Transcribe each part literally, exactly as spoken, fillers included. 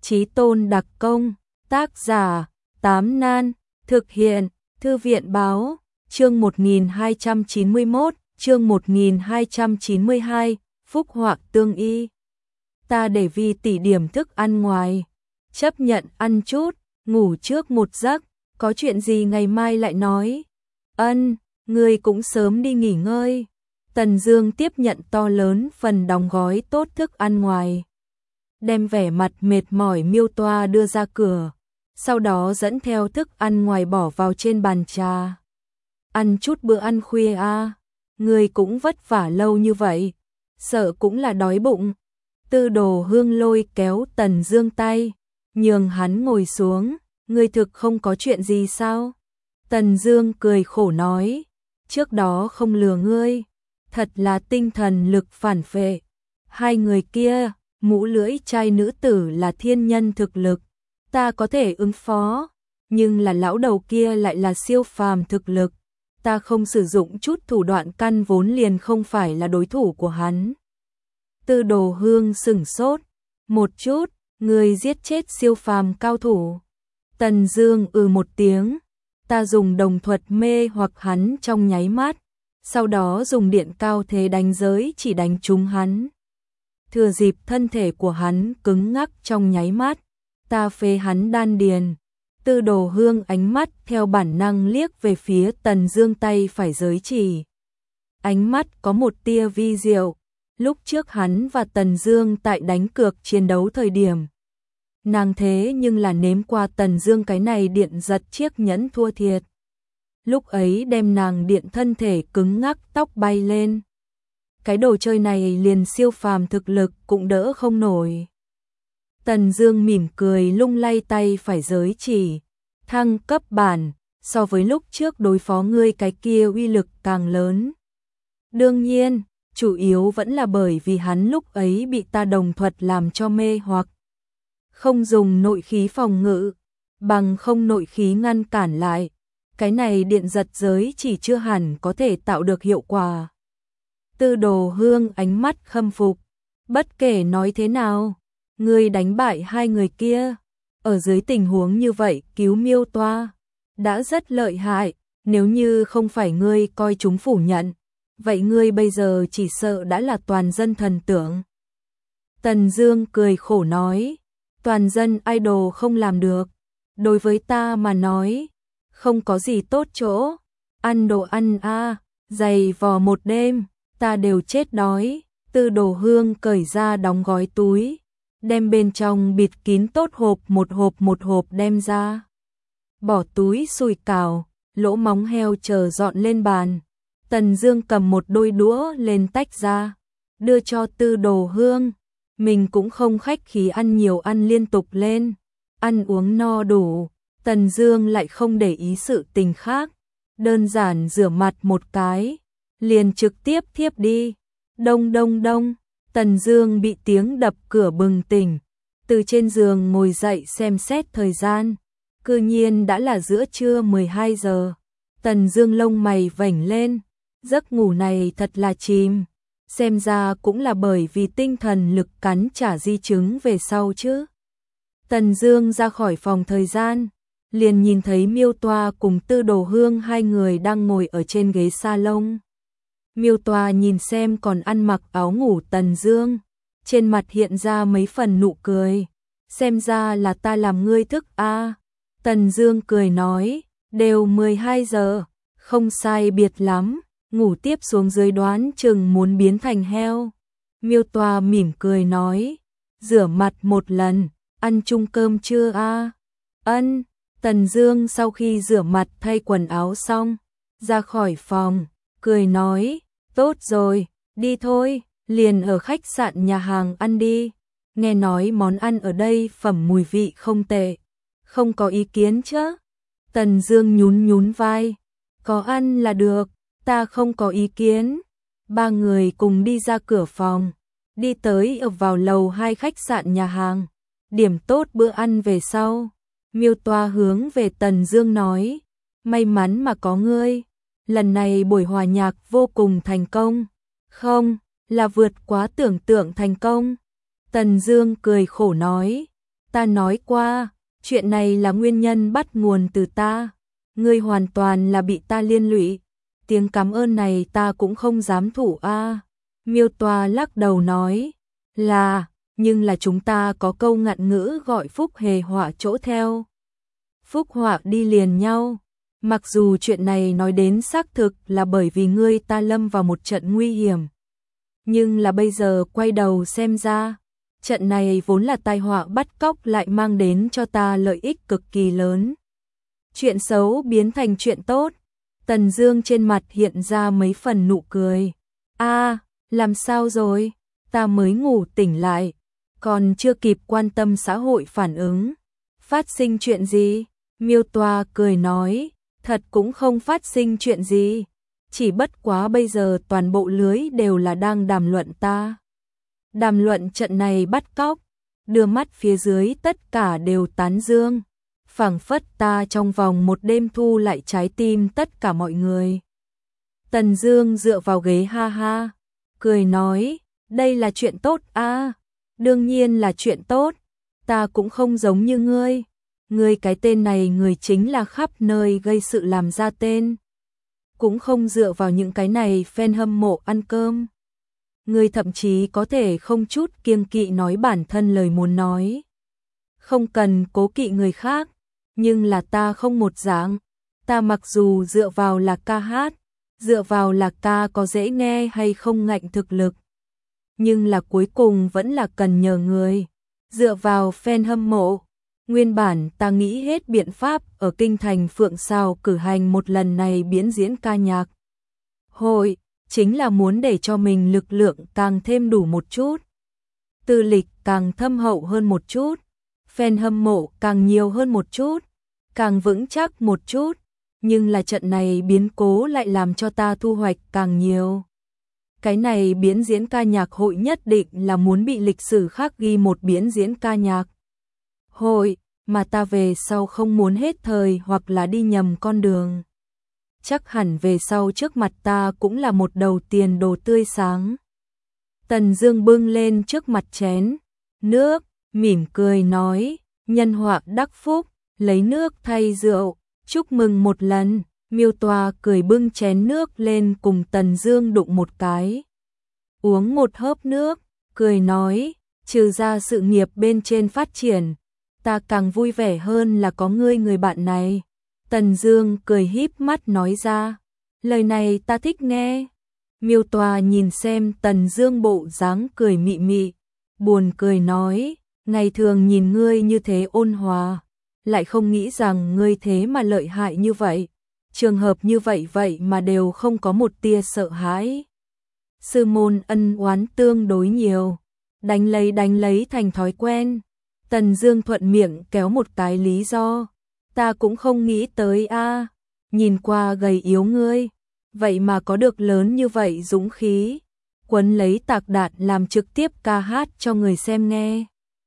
Chí tôn đặc công, tác giả, Tám Nan, thực hiện, Thư viện báo, chương một nghìn hai trăm chín mươi mốt, chương một nghìn hai trăm chín mươi hai, phúc họa tương y. Ta để Vi tỷ điểm thức ăn ngoài, chấp nhận ăn chút, ngủ trước một giấc, có chuyện gì ngày mai lại nói. Ân, ngươi cũng sớm đi nghỉ ngơi. Tần Dương tiếp nhận to lớn phần đóng gói tốt thức ăn ngoài, đem vẻ mặt mệt mỏi Miêu Toa đưa ra cửa, sau đó dẫn theo thức ăn ngoài bỏ vào trên bàn trà. Ăn chút bữa ăn khuya a, à? Ngươi cũng vất vả lâu như vậy, sợ cũng là đói bụng. Tư Đồ Hương lôi kéo Tần Dương tay, nhường hắn ngồi xuống. Ngươi thực không có chuyện gì sao? Tần Dương cười khổ nói, trước đó không lừa ngươi, thật là tinh thần lực phản phệ. Hai người kia, mũ lưỡi trai nữ tử là thiên nhân thực lực, ta có thể ứng phó, nhưng là lão đầu kia lại là siêu phàm thực lực, ta không sử dụng chút thủ đoạn căn vốn liền không phải là đối thủ của hắn. Tư Đồ Hương sững sốt một chút, người giết chết siêu phàm cao thủ. Tần Dương ừ một tiếng, ta dùng đồng thuật mê hoặc hắn trong nháy mắt, sau đó dùng điện cao thế đánh giới chỉ đánh trúng hắn. Thừa dịp thân thể của hắn cứng ngắc trong nháy mắt, ta phế hắn đan điền. Tư Đồ Hương ánh mắt theo bản năng liếc về phía Tần Dương tay phải giới chỉ. Ánh mắt có một tia vi diệu, lúc trước hắn và Tần Dương tại đánh cược chiến đấu thời điểm, nàng thế nhưng là nếm qua Tần Dương cái này điện giật chiếc nhẫn thua thiệt. Lúc ấy đem nàng điện thân thể cứng ngắc tóc bay lên. Cái đồ chơi này liền siêu phàm thực lực cũng đỡ không nổi. Tần Dương mỉm cười lung lay tay phải giới chỉ, thăng cấp bản, so với lúc trước đối phó ngươi cái kia uy lực càng lớn. Đương nhiên, chủ yếu vẫn là bởi vì hắn lúc ấy bị ta đồng thuật làm cho mê hoặc. Không dùng nội khí phòng ngự, bằng không nội khí ngăn cản lại, cái này điện giật giới chỉ chưa hẳn có thể tạo được hiệu quả. Tư Đồ Hương ánh mắt khâm phục, bất kể nói thế nào, ngươi đánh bại hai người kia, ở dưới tình huống như vậy cứu Miêu Toa, đã rất lợi hại, nếu như không phải ngươi coi chúng phủ nhận, vậy ngươi bây giờ chỉ sợ đã là toàn dân thần tượng. Tần Dương cười khổ nói, toàn dân idol không làm được, đối với ta mà nói, không có gì tốt chỗ, ăn đồ ăn a, à, dày vò một đêm, ta đều chết đói. Tư Đồ Hương cởi ra đóng gói túi, đem bên trong bịt kín tốt hộp một hộp một hộp đem ra. Bỏ túi sùi cảo, lỗ móng heo chờ dọn lên bàn. Tần Dương cầm một đôi đũa lên tách ra, đưa cho Tư Đồ Hương. Mình cũng không khách khí ăn nhiều ăn liên tục lên. Ăn uống no đủ, Tần Dương lại không để ý sự tình khác. Đơn giản rửa mặt một cái, liền trực tiếp thiếp đi. Đông đông đông, Tần Dương bị tiếng đập cửa bừng tỉnh, từ trên giường ngồi dậy xem xét thời gian, cư nhiên đã là giữa trưa mười hai giờ. Tần Dương lông mày vểnh lên, giấc ngủ này thật là chìm, xem ra cũng là bởi vì tinh thần lực cắn trả di chứng về sau chứ. Tần Dương ra khỏi phòng thời gian, liền nhìn thấy Miêu Toa cùng Tư Đồ Hương hai người đang ngồi ở trên ghế salon. Miêu Toa nhìn xem còn ăn mặc áo ngủ Tần Dương, trên mặt hiện ra mấy phần nụ cười, xem ra là ta làm ngươi thức a. À. Tần Dương cười nói, đều mười hai giờ, không sai biệt lắm, ngủ tiếp xuống dưới đoán chừng muốn biến thành heo. Miêu Toa mỉm cười nói, rửa mặt một lần, ăn chung cơm chưa a? À? Ân. Tần Dương sau khi rửa mặt thay quần áo xong, ra khỏi phòng, cười nói, tốt rồi, đi thôi, liền ở khách sạn nhà hàng ăn đi. Nghe nói món ăn ở đây phẩm mùi vị không tệ, không có ý kiến chứ? Tần Dương nhún nhún vai, có ăn là được, ta không có ý kiến. Ba người cùng đi ra cửa phòng, đi tới ở vào lầu hai khách sạn nhà hàng, điểm tốt bữa ăn về sau. Miêu Toa hướng về Tần Dương nói, may mắn mà có ngươi, lần này buổi hòa nhạc vô cùng thành công. Không, là vượt quá tưởng tượng thành công. Tần Dương cười khổ nói, Ta nói qua, chuyện này là nguyên nhân bắt nguồn từ ta. Ngươi hoàn toàn là bị ta liên lụy. Tiếng cảm ơn này ta cũng không dám thủ a. Miêu Toa lắc đầu nói, là, nhưng là chúng ta có câu ngạn ngữ gọi phúc hề họa chỗ theo. Phúc họa đi liền nhau. Mặc dù chuyện này nói đến xác thực là bởi vì ngươi ta lâm vào một trận nguy hiểm. Nhưng là bây giờ quay đầu xem ra, trận này vốn là tai họa bắt cóc lại mang đến cho ta lợi ích cực kỳ lớn. Chuyện xấu biến thành chuyện tốt. Tần Dương trên mặt hiện ra mấy phần nụ cười. A, làm sao rồi? Ta mới ngủ tỉnh lại, còn chưa kịp quan tâm xã hội phản ứng. Phát sinh chuyện gì? Miêu Toa cười nói, thật cũng không phát sinh chuyện gì. Chỉ bất quá bây giờ toàn bộ lưới đều là đang đàm luận ta. Đàm luận trận này bắt cóc, đưa mắt phía dưới tất cả đều tán dương. Phảng phất ta trong vòng một đêm thu lại trái tim tất cả mọi người. Tần Dương dựa vào ghế ha ha, cười nói, đây là chuyện tốt a, à, đương nhiên là chuyện tốt, ta cũng không giống như ngươi. Ngươi cái tên này người chính là khắp nơi gây sự làm ra tên. Cũng không dựa vào những cái này fan hâm mộ ăn cơm. Ngươi thậm chí có thể không chút kiêng kỵ nói bản thân lời muốn nói. Không cần cố kỵ người khác, nhưng là ta không một dạng. Ta mặc dù dựa vào là ca hát, dựa vào là ca có dễ nghe hay không ngạnh thực lực, nhưng là cuối cùng vẫn là cần nhờ người, dựa vào fan hâm mộ. Nguyên bản ta nghĩ hết biện pháp ở kinh thành Phượng Sào cử hành một lần này biến diễn ca nhạc hội, chính là muốn để cho mình lực lượng càng thêm đủ một chút, tư lịch càng thâm hậu hơn một chút, fan hâm mộ càng nhiều hơn một chút, càng vững chắc một chút, nhưng là trận này biến cố lại làm cho ta thu hoạch càng nhiều. Cái này biến diễn ca nhạc hội nhất định là muốn bị lịch sử khác ghi một biến diễn ca nhạc hội, mà ta về sau không muốn hết thời hoặc là đi nhầm con đường. Chắc hẳn về sau trước mặt ta cũng là một đầu tiền đồ tươi sáng. Tần Dương bưng lên trước mặt chén nước, mỉm cười nói, nhân họa đắc phúc, lấy nước thay rượu, chúc mừng một lần. Miêu Toa cười bưng chén nước lên cùng Tần Dương đụng một cái. Uống một hớp nước, cười nói, trừ ra sự nghiệp bên trên phát triển, ta càng vui vẻ hơn là có ngươi người bạn này. Tần Dương cười híp mắt nói ra, lời này ta thích nghe. Miêu Toa nhìn xem Tần Dương bộ dáng cười mị mị, buồn cười nói, ngày thường nhìn ngươi như thế ôn hòa, lại không nghĩ rằng ngươi thế mà lợi hại như vậy. Trường hợp như vậy vậy mà đều không có một tia sợ hãi. Sư môn ân oán tương đối nhiều, đánh lấy đánh lấy thành thói quen. Tần Dương thuận miệng kéo một cái lý do, ta cũng không nghĩ tới a, à, nhìn qua gầy yếu ngươi, vậy mà có được lớn như vậy dũng khí, quấn lấy tạc đạn làm trực tiếp ca hát cho người xem nghe.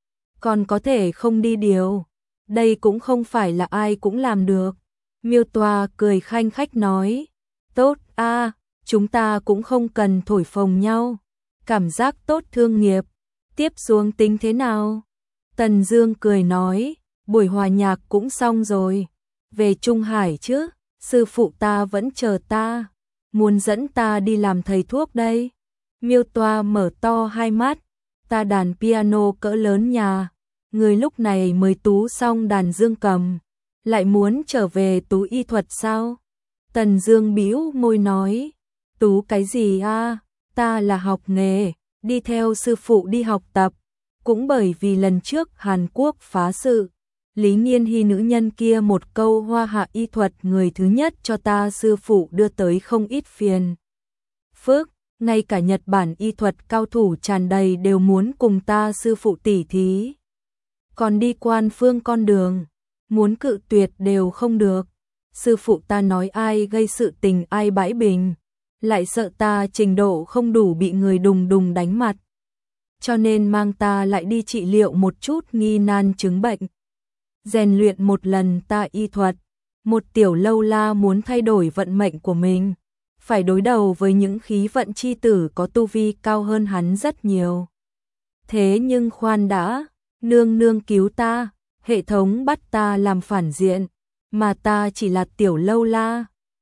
Còn có thể không đi điều, đây cũng không phải là ai cũng làm được. Miêu Toa cười khanh khách nói, tốt a, à, chúng ta cũng không cần thổi phồng nhau, cảm giác tốt thương nghiệp, tiếp xuống tính thế nào? Tần Dương cười nói, buổi hòa nhạc cũng xong rồi, về Trung Hải chứ, sư phụ ta vẫn chờ ta, muốn dẫn ta đi làm thầy thuốc đây. Miêu Toa mở to hai mắt, ta đàn piano cỡ lớn nhà, người lúc này mới tú xong đàn dương cầm, lại muốn trở về tú y thuật sao? Tần Dương bĩu môi nói, tú cái gì a, à? Ta là học nghề, đi theo sư phụ đi học tập, cũng bởi vì lần trước Hàn Quốc phá sự, Lý Nghiên Hy nữ nhân kia một câu hoa hạ y thuật người thứ nhất cho ta sư phụ đưa tới không ít phiền phức, ngay cả Nhật Bản y thuật cao thủ tràn đầy đều muốn cùng ta sư phụ tỉ thí. Còn đi quan phương con đường, muốn cự tuyệt đều không được. Sư phụ ta nói ai gây sự tình ai bãi bình, lại sợ ta trình độ không đủ bị người đùng đùng đánh mặt, cho nên mang ta lại đi trị liệu một chút nghi nan chứng bệnh, rèn luyện một lần ta y thuật. Một tiểu lâu la muốn thay đổi vận mệnh của mình, phải đối đầu với những khí vận chi tử có tu vi cao hơn hắn rất nhiều. Thế nhưng khoan đã, Nương nương cứu ta, hệ thống bắt ta làm phản diện, mà ta chỉ là tiểu lâu la.